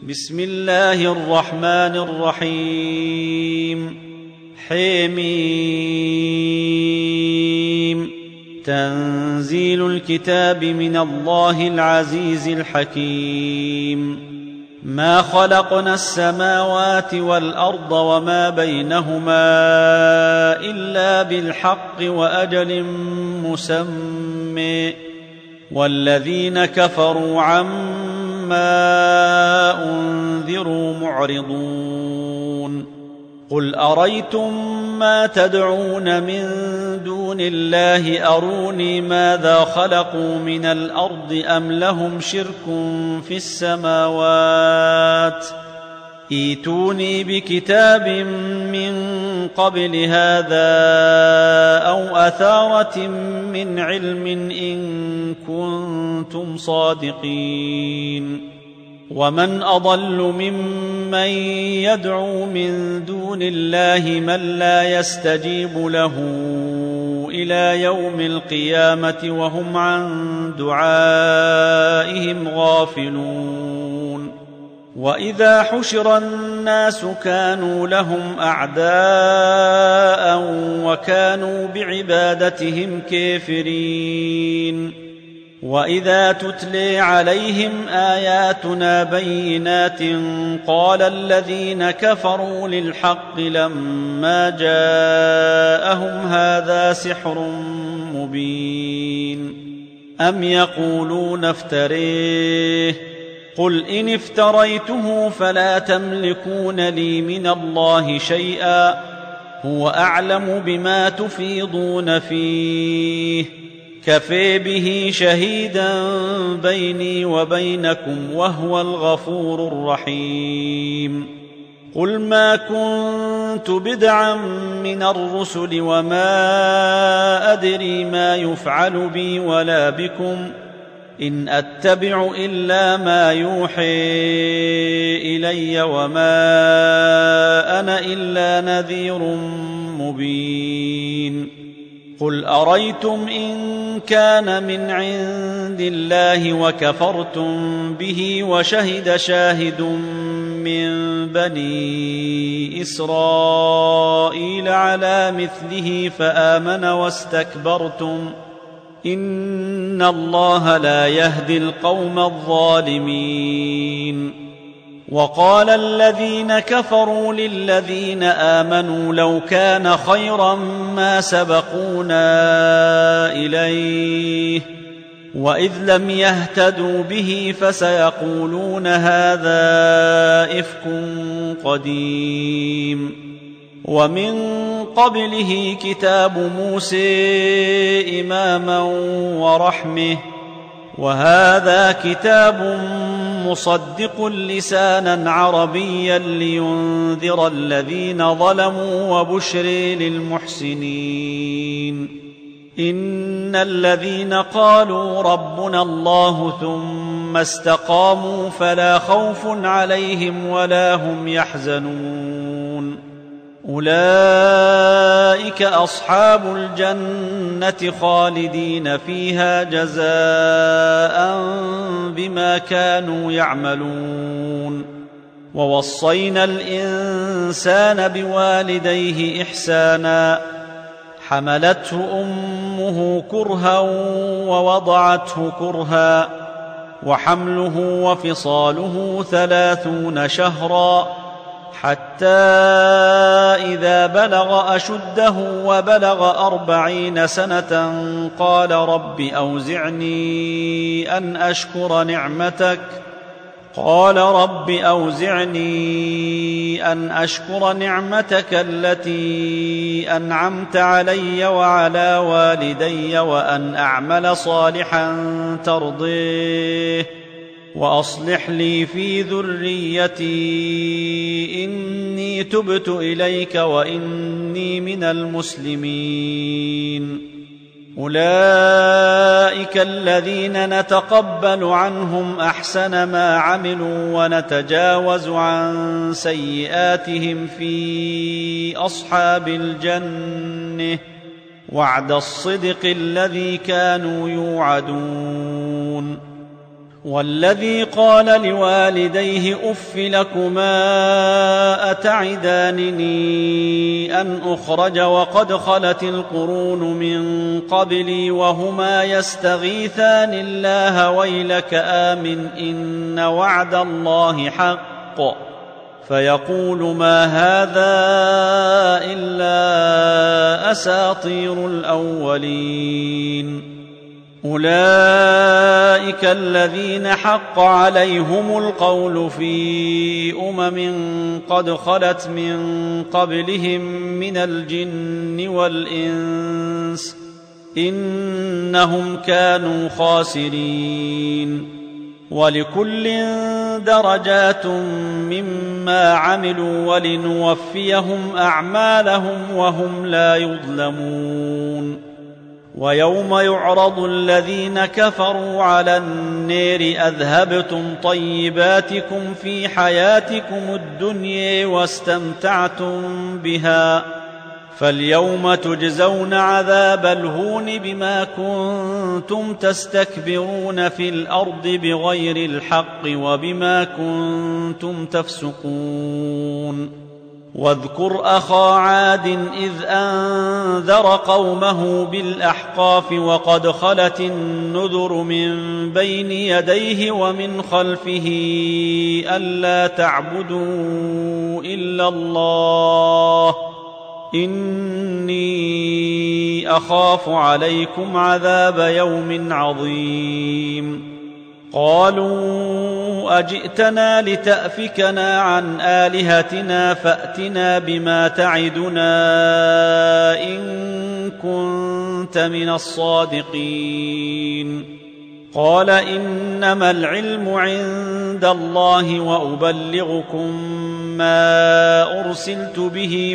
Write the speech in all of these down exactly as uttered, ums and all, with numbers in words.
بسم الله الرحمن الرحيم. حميم. تنزيل الكتاب من الله العزيز الحكيم. ما خلقنا السماوات والأرض وما بينهما إلا بالحق وأجل مسمى، والذين كفروا عما أنذروا معرضون. قل أريتم ما تدعون من دون الله أروني ماذا خلقوا من الأرض أم لهم شرك في السماوات، ائتوني بكتاب من قبل هذا أو أثارة من علم إن كنتم صادقين. ومن أضل ممن يدعو من دون الله من لا يستجيب له إلى يوم القيامة وهم عن دعائهم غافلون. وإذا حشر الناس كانوا لهم أعداء وكانوا بعبادتهم كافرين. وإذا تتلي عليهم آياتنا بينات قال الذين كفروا للحق لما جاءهم هذا سحر مبين. أم يقولون افتريه، قل إن افتريته فلا تملكون لي من الله شيئا، هو أعلم بما تفيضون فيه، كفى به شهيدا بيني وبينكم وهو الغفور الرحيم. قل ما كنت بدعا من الرسل وما أدري ما يفعل بي ولا بكم، إن أتبع إلا ما يوحي إلي وما أنا إلا نذير مبين. قل أريتم إن كان من عند الله وكفرتم به وشهد شاهد من بني إسرائيل على مثله فآمن واستكبرتم، إن الله لا يهدي القوم الظالمين. وقال الذين كفروا للذين آمنوا لو كان خيرا ما سبقونا إليه، وإذ لم يهتدوا به فسيقولون هذا إفك قديم. ومن قبله كتاب موسى إماما ورحمة، وهذا كتاب مصدق لسانا عربيا لينذر الذين ظلموا وبشر للمحسنين. إن الذين قالوا ربنا الله ثم استقاموا فلا خوف عليهم ولا هم يحزنون. أولئك أصحاب الجنة خالدين فيها جزاء بما كانوا يعملون. ووصينا الإنسان بوالديه إحسانا، حملته أمه كرها ووضعته كرها، وحمله وفصاله ثلاثون شهرا، حتى إذا بلغ أشده وبلغ أربعين سنة قال رب أوزعني أن أشكر نعمتك قال رب أوزعني أن أشكر نعمتك التي أنعمت علي وعلى والدي وأن أعمل صالحا ترضيه وأصلح لي في ذريتي إني تبت إليك وإني من المسلمين. أولئك الذين نتقبل عنهم أحسن ما عملوا ونتجاوز عن سيئاتهم في أصحاب الجنة، وعد الصدق الذي كانوا يوعدون. والذي قال لوالديه أف لكما أتعدانني أن أخرج وقد خلت القرون من قبلي وهما يستغيثان الله ويلك آمن إن وعد الله حق فيقول ما هذا إلا أساطير الأولين. أولئك الذين حق عليهم القول في أمم قد خلت من قبلهم من الجن والإنس إنهم كانوا خاسرين. ولكل درجات مما عملوا ولنوفيهم أعمالهم وهم لا يظلمون. ويوم يعرض الذين كفروا على النار أذهبتم طيباتكم في حياتكم الدنيا واستمتعتم بها فاليوم تجزون عذاب الهون بما كنتم تستكبرون في الأرض بغير الحق وبما كنتم تفسقون. واذكر أخا عاد إذ أنذر قومه بالأحقاف وقد خلت النذر من بين يديه ومن خلفه ألا تعبدوا إلا الله إني أخاف عليكم عذاب يوم عظيم. قالوا أجئتنا لتأفكنا عن آلهتنا فأتنا بما تعدنا إن كنت من الصادقين. قال إنما العلم عند الله وأبلغكم ما أرسلت به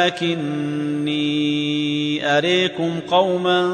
ولكني أريكم قوما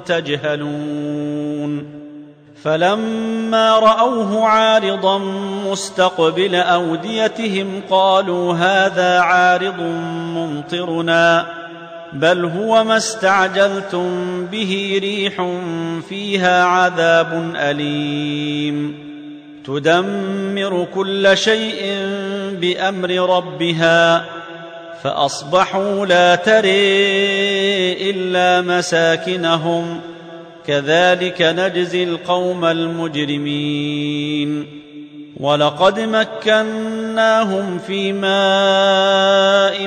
تجهلون. فلما رأوه عارضا مستقبل أوديتهم قالوا هذا عارض ممطرنا بل هو ما استعجلتم به ريح فيها عذاب أليم تدمر كل شيء بأمر ربها فأصبحوا لا ترى إلا مساكنهم كذلك نجزي القوم المجرمين. ولقد مكناهم في ماء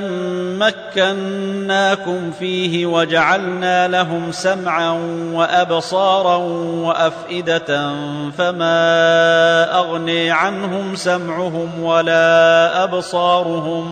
مكناكم فيه وجعلنا لهم سمعا وأبصارا وأفئدة فما أغني عنهم سمعهم ولا أبصارهم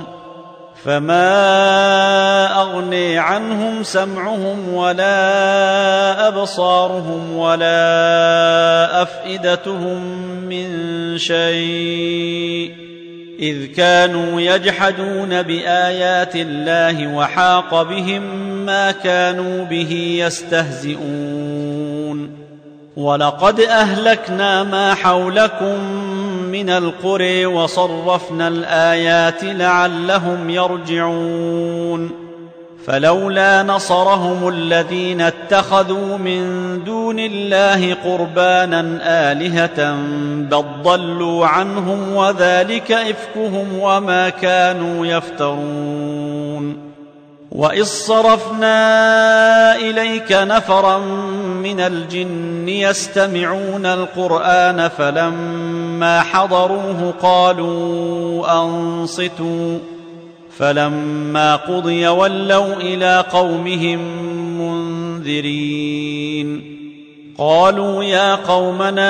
فما أغني عنهم سمعهم ولا أبصارهم ولا أفئدتهم من شيء إذ كانوا يجحدون بآيات الله وحاق بهم ما كانوا به يستهزئون. ولقد أهلكنا ما حولكم من القرى وصرفنا الآيات لعلهم يرجعون. فلولا نصرهم الذين اتخذوا من دون الله قربانا آلهة بل ضلوا عنهم وذلك إفكهم وما كانوا يفترون. وإذ صرفنا إليك نفرا من الجن يستمعون القرآن فلما حضروه قالوا أنصتوا فلما قضي ولوا إلى قومهم منذرين. قالوا يا قومنا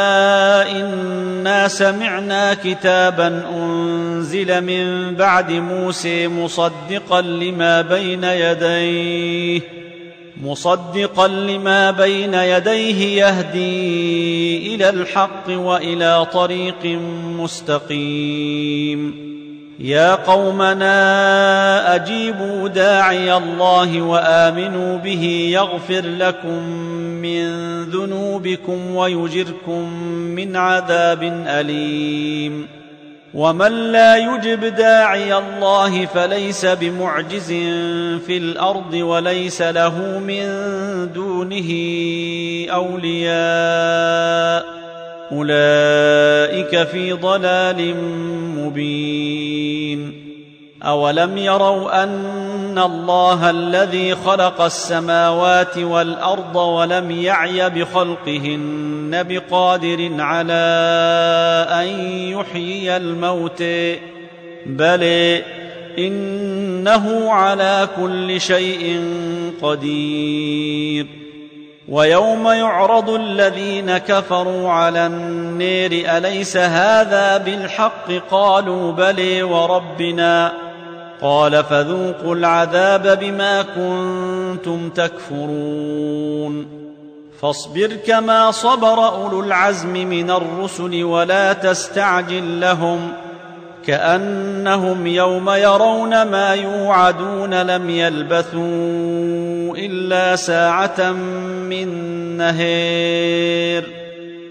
إنا سمعنا كتابا أنزل من بعد موسى مصدقا لما بين يديه مصدقا لما بين يديه يهدي إلى الحق وإلى طريق مستقيم. يا قومنا أجيبوا داعي الله وآمنوا به يغفر لكم من ذنوبكم ويجركم من عذاب أليم. ومن لا يجب داعي الله فليس بمعجز في الأرض وليس له من دونه أولياء أولئك في ضلال مبين. أولم يروا أن الله الذي خلق السماوات والأرض ولم يعي بخلقهن بقادر على أن يحيي الموتى بل إنه على كل شيء قدير. ويوم يعرض الذين كفروا على النار أليس هذا بالحق قالوا بلى وربنا قال فذوقوا العذاب بما كنتم تكفرون. فاصبر كما صبر أولو العزم من الرسل ولا تستعجل لهم كأنهم يوم يرون ما يوعدون لم يلبثوا إلا ساعة من نهار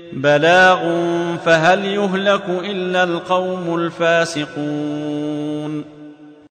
بلاغ فهل يهلك إلا القوم الفاسقون.